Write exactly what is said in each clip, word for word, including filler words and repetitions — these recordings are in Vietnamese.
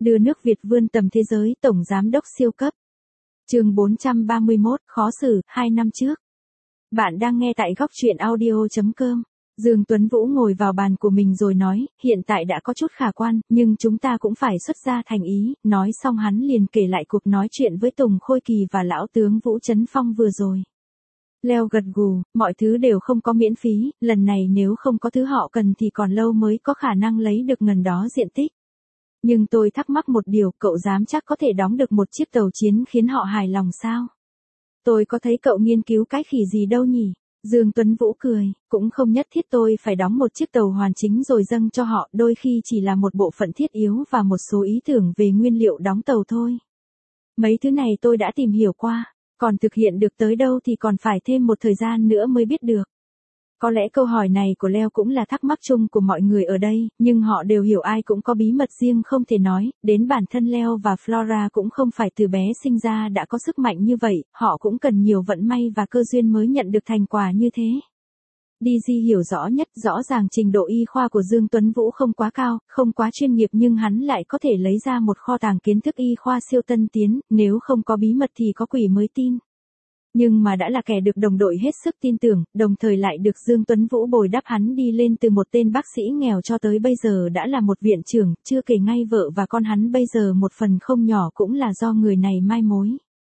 Đưa nước Việt vươn tầm thế giới, tổng giám đốc siêu cấp. Chương bốn trăm ba mươi mốt, khó xử, hai năm trước. Bạn đang nghe tại góc truyện audio chấm com. Dương Tuấn Vũ ngồi vào bàn của mình rồi nói, hiện tại đã có chút khả quan, nhưng chúng ta cũng phải xuất ra thành ý. Nói xong hắn liền kể lại cuộc nói chuyện với Tùng Khôi Kỳ và lão tướng Vũ Trấn Phong vừa rồi. Leo gật gù, mọi thứ đều không có miễn phí, lần này nếu không có thứ họ cần thì còn lâu mới có khả năng lấy được ngần đó diện tích. Nhưng tôi thắc mắc một điều, cậu dám chắc có thể đóng được một chiếc tàu chiến khiến họ hài lòng sao? Tôi có thấy cậu nghiên cứu cái khỉ gì đâu nhỉ? Dương Tuấn Vũ cười, cũng không nhất thiết tôi phải đóng một chiếc tàu hoàn chính rồi dâng cho họ, đôi khi chỉ là một bộ phận thiết yếu và một số ý tưởng về nguyên liệu đóng tàu thôi. Mấy thứ này tôi đã tìm hiểu qua, còn thực hiện được tới đâu thì còn phải thêm một thời gian nữa mới biết được. Có lẽ câu hỏi này của Leo cũng là thắc mắc chung của mọi người ở đây, nhưng họ đều hiểu ai cũng có bí mật riêng không thể nói, đến bản thân Leo và Flora cũng không phải từ bé sinh ra đã có sức mạnh như vậy, họ cũng cần nhiều vận may và cơ duyên mới nhận được thành quả như thế. đê giê hiểu rõ nhất, rõ ràng trình độ y khoa của Dương Tuấn Vũ không quá cao, không quá chuyên nghiệp nhưng hắn lại có thể lấy ra một kho tàng kiến thức y khoa siêu tân tiến, nếu không có bí mật thì có quỷ mới tin. Nhưng mà đã là kẻ được đồng đội hết sức tin tưởng, đồng thời lại được Dương Tuấn Vũ bồi đắp hắn đi lên từ một tên bác sĩ nghèo cho tới bây giờ đã là một viện trưởng, chưa kể ngay vợ và con hắn bây giờ một phần không nhỏ cũng là do người này mai mối.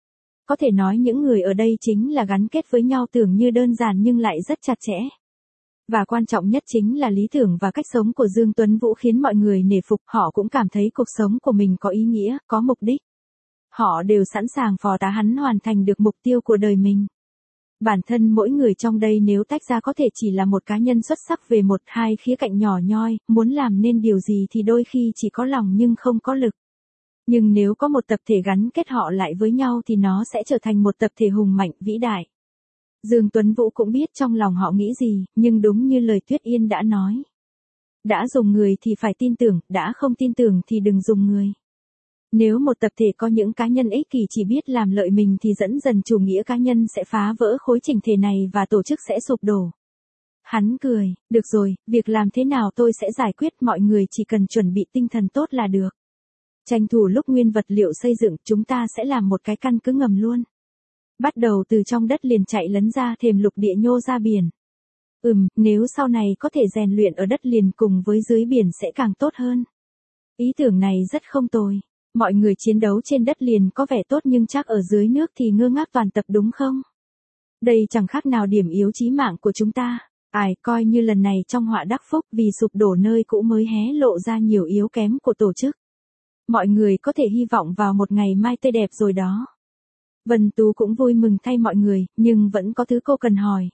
Có thể nói những người ở đây chính là gắn kết với nhau tưởng như đơn giản nhưng lại rất chặt chẽ. Và quan trọng nhất chính là lý tưởng và cách sống của Dương Tuấn Vũ khiến mọi người nể phục, họ cũng cảm thấy cuộc sống của mình có ý nghĩa, có mục đích. Họ đều sẵn sàng phò tá hắn hoàn thành được mục tiêu của đời mình. Bản thân mỗi người trong đây nếu tách ra có thể chỉ là một cá nhân xuất sắc về một hai khía cạnh nhỏ nhoi, muốn làm nên điều gì thì đôi khi chỉ có lòng nhưng không có lực. Nhưng nếu có một tập thể gắn kết họ lại với nhau thì nó sẽ trở thành một tập thể hùng mạnh, vĩ đại. Dương Tuấn Vũ cũng biết trong lòng họ nghĩ gì, nhưng đúng như lời Tuyết Yên đã nói. Đã dùng người thì phải tin tưởng, đã không tin tưởng thì đừng dùng người. Nếu một tập thể có những cá nhân ích kỷ chỉ biết làm lợi mình thì dẫn dần chủ nghĩa cá nhân sẽ phá vỡ khối chỉnh thể này và tổ chức sẽ sụp đổ. Hắn cười, được rồi, việc làm thế nào tôi sẽ giải quyết, mọi người chỉ cần chuẩn bị tinh thần tốt là được. Tranh thủ lúc nguyên vật liệu xây dựng, chúng ta sẽ làm một cái căn cứ ngầm luôn. Bắt đầu từ trong đất liền chạy lấn ra thềm lục địa nhô ra biển. Ừm, nếu sau này có thể rèn luyện ở đất liền cùng với dưới biển sẽ càng tốt hơn. Ý tưởng này rất không tồi. Mọi người chiến đấu trên đất liền có vẻ tốt nhưng chắc ở dưới nước thì ngơ ngác toàn tập đúng không? Đây chẳng khác nào điểm yếu chí mạng của chúng ta. Ai, coi như lần này trong họa đắc phúc vì sụp đổ nơi cũ mới hé lộ ra nhiều yếu kém của tổ chức. Mọi người có thể hy vọng vào một ngày mai tươi đẹp rồi đó. Vân Tú cũng vui mừng thay mọi người, nhưng vẫn có thứ cô cần hỏi.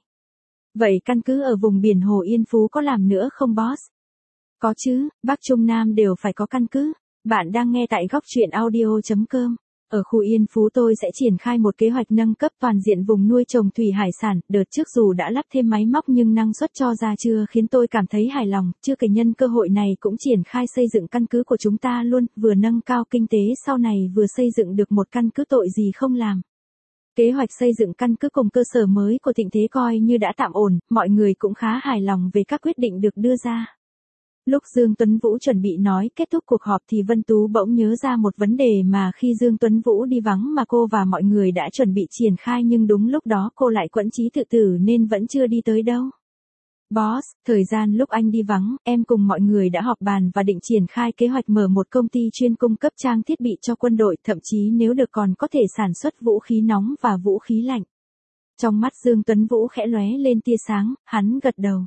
Vậy căn cứ ở vùng biển Hồ Yên Phú có làm nữa không boss? Có chứ, Bắc Trung Nam đều phải có căn cứ. Bạn đang nghe tại góc truyện audio chấm com. Ở khu Yên Phú tôi sẽ triển khai một kế hoạch nâng cấp toàn diện vùng nuôi trồng thủy hải sản, đợt trước dù đã lắp thêm máy móc nhưng năng suất cho ra chưa khiến tôi cảm thấy hài lòng, chưa kể nhân cơ hội này cũng triển khai xây dựng căn cứ của chúng ta luôn, vừa nâng cao kinh tế sau này vừa xây dựng được một căn cứ tội gì không làm. Kế hoạch xây dựng căn cứ cùng cơ sở mới của Thịnh Thế coi như đã tạm ổn, mọi người cũng khá hài lòng về các quyết định được đưa ra. Lúc Dương Tuấn Vũ chuẩn bị nói kết thúc cuộc họp thì Vân Tú bỗng nhớ ra một vấn đề mà khi Dương Tuấn Vũ đi vắng mà cô và mọi người đã chuẩn bị triển khai nhưng đúng lúc đó cô lại quẫn trí tự tử nên vẫn chưa đi tới đâu. Boss, thời gian lúc anh đi vắng, em cùng mọi người đã họp bàn và định triển khai kế hoạch mở một công ty chuyên cung cấp trang thiết bị cho quân đội, thậm chí nếu được còn có thể sản xuất vũ khí nóng và vũ khí lạnh. Trong mắt Dương Tuấn Vũ khẽ lóe lên tia sáng, hắn gật đầu.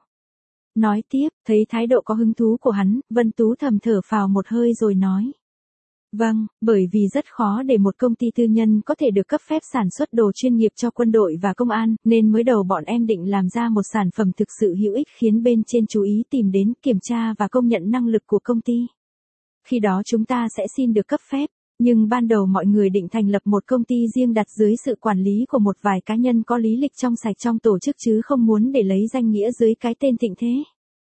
Nói tiếp, thấy thái độ có hứng thú của hắn, Vân Tú thầm thở phào một hơi rồi nói. Vâng, bởi vì rất khó để một công ty tư nhân có thể được cấp phép sản xuất đồ chuyên nghiệp cho quân đội và công an, nên mới đầu bọn em định làm ra một sản phẩm thực sự hữu ích khiến bên trên chú ý tìm đến, kiểm tra và công nhận năng lực của công ty. Khi đó chúng ta sẽ xin được cấp phép, nhưng ban đầu mọi người định thành lập một công ty riêng đặt dưới sự quản lý của một vài cá nhân có lý lịch trong sạch trong tổ chức chứ không muốn để lấy danh nghĩa dưới cái tên Thịnh Thế.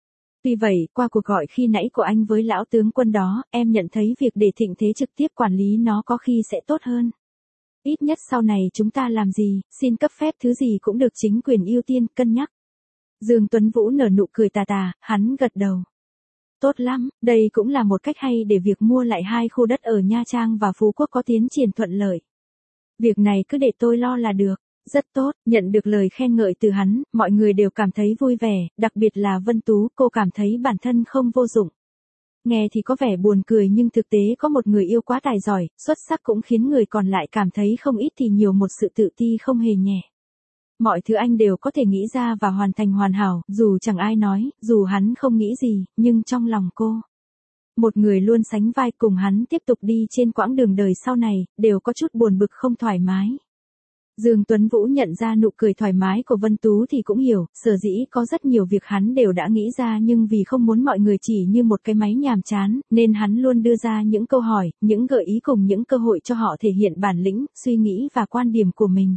Vì vậy, qua cuộc gọi khi nãy của anh với lão tướng quân đó, em nhận thấy việc để Thịnh Thế trực tiếp quản lý nó có khi sẽ tốt hơn. Ít nhất sau này chúng ta làm gì, xin cấp phép thứ gì cũng được chính quyền ưu tiên, cân nhắc. Dương Tuấn Vũ nở nụ cười tà tà, hắn gật đầu. Tốt lắm, đây cũng là một cách hay để việc mua lại hai khu đất ở Nha Trang và Phú Quốc có tiến triển thuận lợi. Việc này cứ để tôi lo là được. Rất tốt, nhận được lời khen ngợi từ hắn, mọi người đều cảm thấy vui vẻ, đặc biệt là Vân Tú, cô cảm thấy bản thân không vô dụng. Nghe thì có vẻ buồn cười nhưng thực tế có một người yêu quá tài giỏi, xuất sắc cũng khiến người còn lại cảm thấy không ít thì nhiều một sự tự ti không hề nhẹ. Mọi thứ anh đều có thể nghĩ ra và hoàn thành hoàn hảo, dù chẳng ai nói, dù hắn không nghĩ gì, nhưng trong lòng cô. Một người luôn sánh vai cùng hắn tiếp tục đi trên quãng đường đời sau này, đều có chút buồn bực không thoải mái. Dương Tuấn Vũ nhận ra nụ cười thoải mái của Vân Tú thì cũng hiểu, sở dĩ có rất nhiều việc hắn đều đã nghĩ ra nhưng vì không muốn mọi người chỉ như một cái máy nhàm chán, nên hắn luôn đưa ra những câu hỏi, những gợi ý cùng những cơ hội cho họ thể hiện bản lĩnh, suy nghĩ và quan điểm của mình.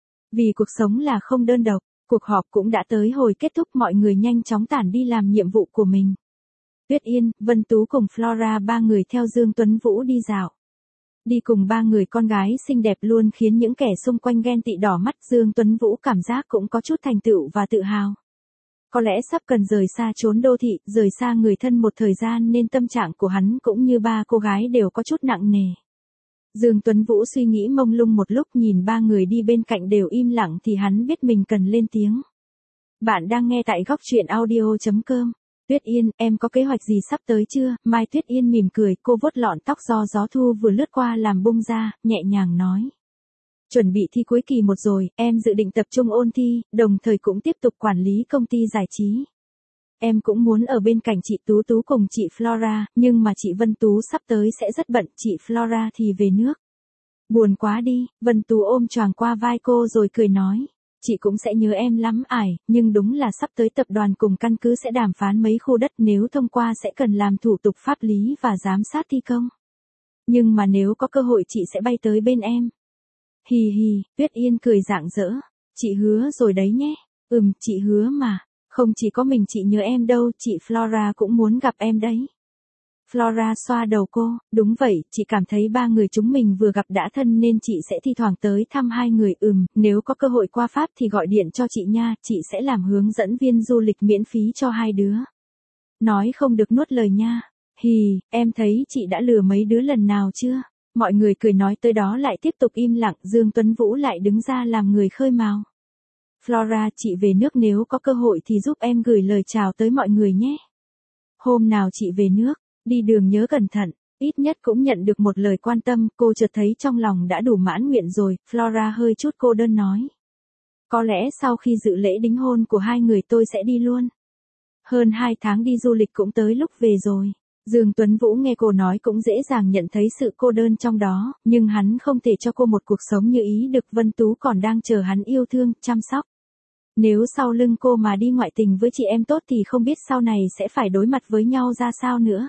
Vì cuộc sống là không đơn độc, cuộc họp cũng đã tới hồi kết thúc, mọi người nhanh chóng tản đi làm nhiệm vụ của mình. Tuyết Yên, Vân Tú cùng Flora ba người theo Dương Tuấn Vũ đi dạo. Đi cùng ba người con gái xinh đẹp luôn khiến những kẻ xung quanh ghen tị đỏ mắt. Dương Tuấn Vũ cảm giác cũng có chút thành tựu và tự hào. Có lẽ sắp cần rời xa chốn đô thị, rời xa người thân một thời gian nên tâm trạng của hắn cũng như ba cô gái đều có chút nặng nề. Dương Tuấn Vũ suy nghĩ mông lung một lúc, nhìn ba người đi bên cạnh đều im lặng thì hắn biết mình cần lên tiếng. Bạn đang nghe tại góc truyện audio chấm com. Tuyết Yên, em có kế hoạch gì sắp tới chưa? Mai Tuyết Yên mỉm cười, cô vuốt lọn tóc do gió thu vừa lướt qua làm bung ra, nhẹ nhàng nói. Chuẩn bị thi cuối kỳ một rồi, em dự định tập trung ôn thi, đồng thời cũng tiếp tục quản lý công ty giải trí. Em cũng muốn ở bên cạnh chị Tú Tú cùng chị Flora, nhưng mà chị Vân Tú sắp tới sẽ rất bận, chị Flora thì về nước. Buồn quá đi, Vân Tú ôm choàng qua vai cô rồi cười nói. Chị cũng sẽ nhớ em lắm ải, nhưng đúng là sắp tới tập đoàn cùng căn cứ sẽ đàm phán mấy khu đất, nếu thông qua sẽ cần làm thủ tục pháp lý và giám sát thi công. Nhưng mà nếu có cơ hội chị sẽ bay tới bên em. Hì hì, Tuyết Yên cười rạng rỡ. Chị hứa rồi đấy nhé. Ừm, chị hứa mà. Không chỉ có mình chị nhớ em đâu, chị Flora cũng muốn gặp em đấy. Flora xoa đầu cô, đúng vậy, chị cảm thấy ba người chúng mình vừa gặp đã thân nên chị sẽ thi thoảng tới thăm hai người. Ừm, nếu có cơ hội qua Pháp thì gọi điện cho chị nha, chị sẽ làm hướng dẫn viên du lịch miễn phí cho hai đứa. Nói không được nuốt lời nha. Hì, em thấy chị đã lừa mấy đứa lần nào chưa? Mọi người cười nói tới đó lại tiếp tục im lặng, Dương Tuấn Vũ lại đứng ra làm người khơi mào. Flora, chị về nước nếu có cơ hội thì giúp em gửi lời chào tới mọi người nhé. Hôm nào chị về nước, đi đường nhớ cẩn thận, ít nhất cũng nhận được một lời quan tâm, cô chợt thấy trong lòng đã đủ mãn nguyện rồi. Flora hơi chút cô đơn nói. Có lẽ sau khi dự lễ đính hôn của hai người tôi sẽ đi luôn. Hơn hai tháng đi du lịch cũng tới lúc về rồi. Dương Tuấn Vũ nghe cô nói cũng dễ dàng nhận thấy sự cô đơn trong đó, nhưng hắn không thể cho cô một cuộc sống như ý được. Vân Tú còn đang chờ hắn yêu thương, chăm sóc. Nếu sau lưng cô mà đi ngoại tình với chị em tốt thì không biết sau này sẽ phải đối mặt với nhau ra sao nữa.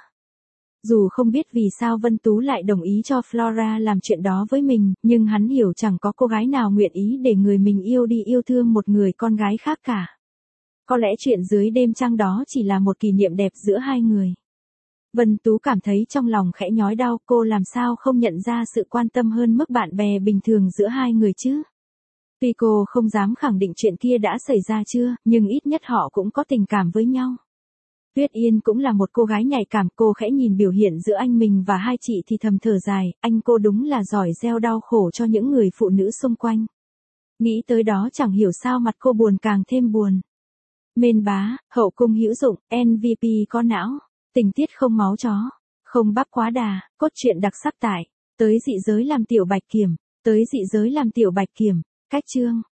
Dù không biết vì sao Vân Tú lại đồng ý cho Flora làm chuyện đó với mình, nhưng hắn hiểu chẳng có cô gái nào nguyện ý để người mình yêu đi yêu thương một người con gái khác cả. Có lẽ chuyện dưới đêm trăng đó chỉ là một kỷ niệm đẹp giữa hai người. Vân Tú cảm thấy trong lòng khẽ nhói đau, cô làm sao không nhận ra sự quan tâm hơn mức bạn bè bình thường giữa hai người chứ. Tuy cô không dám khẳng định chuyện kia đã xảy ra chưa, nhưng ít nhất họ cũng có tình cảm với nhau. Tuyết Yên cũng là một cô gái nhạy cảm, cô khẽ nhìn biểu hiện giữa anh mình và hai chị thì thầm thở dài, anh cô đúng là giỏi gieo đau khổ cho những người phụ nữ xung quanh. Nghĩ tới đó chẳng hiểu sao mặt cô buồn càng thêm buồn. Mên bá, hậu cung hữu dụng, em vê pê có não, tình tiết không máu chó, không bắp quá đà, cốt truyện đặc sắc tại, tới dị giới làm tiểu bạch kiểm, tới dị giới làm tiểu bạch kiểm, cách chương.